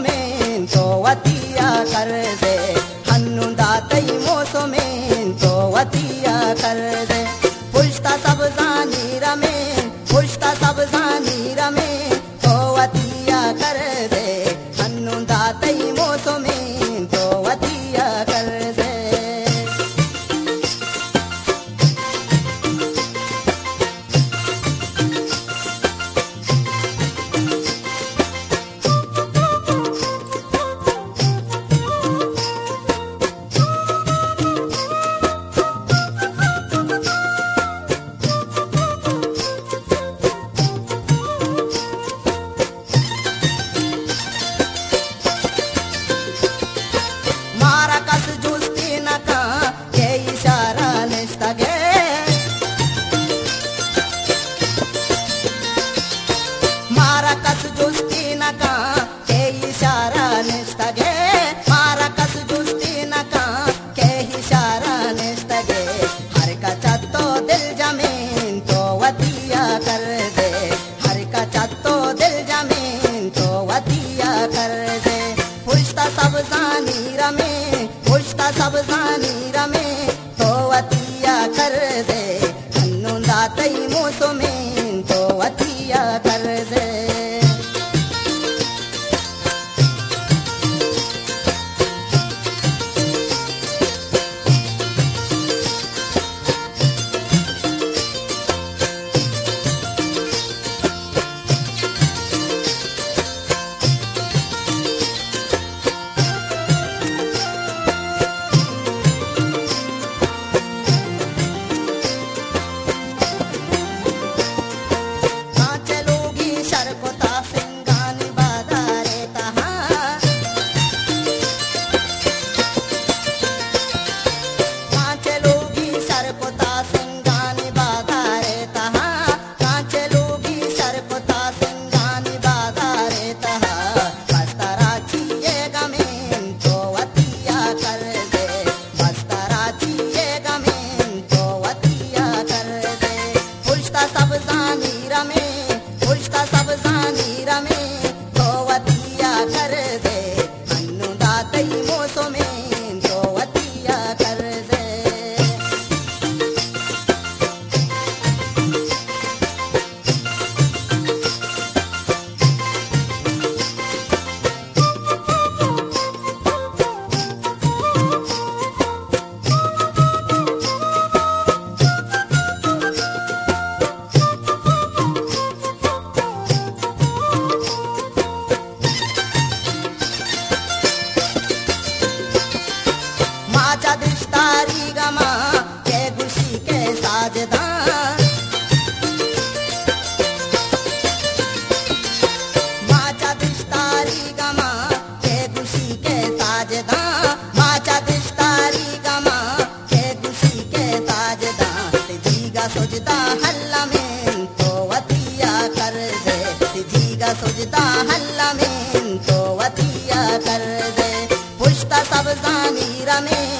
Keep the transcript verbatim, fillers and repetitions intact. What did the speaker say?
मोसमें तो वतिया कर दे हन्नुंदा तई मोसमें तो वतिया कर दे पुष्ता सब जानी रमे पुष्ता सब जानी रमे तो वतिया कर दे हन्नुंदा तई मोसमें तो वतिया कर दे सब जानी रमे पुष्ता सब जानी रमे तो वतिया कर दे हन्नुंदा तई मोसमें तो वतिया कर दे दिस्तारी गमा के खुशी के साजदार माचा दिस्तारी गमा के खुशी के साजदार माचा दिस्तारी गमा के खुशी के साजदार तिजीगा सोजदा हल्ला में तो वतिया कर दे तिजीगा सोजदा हल्ला में तो वतिया कर दे पुष्ता सब जानी रमे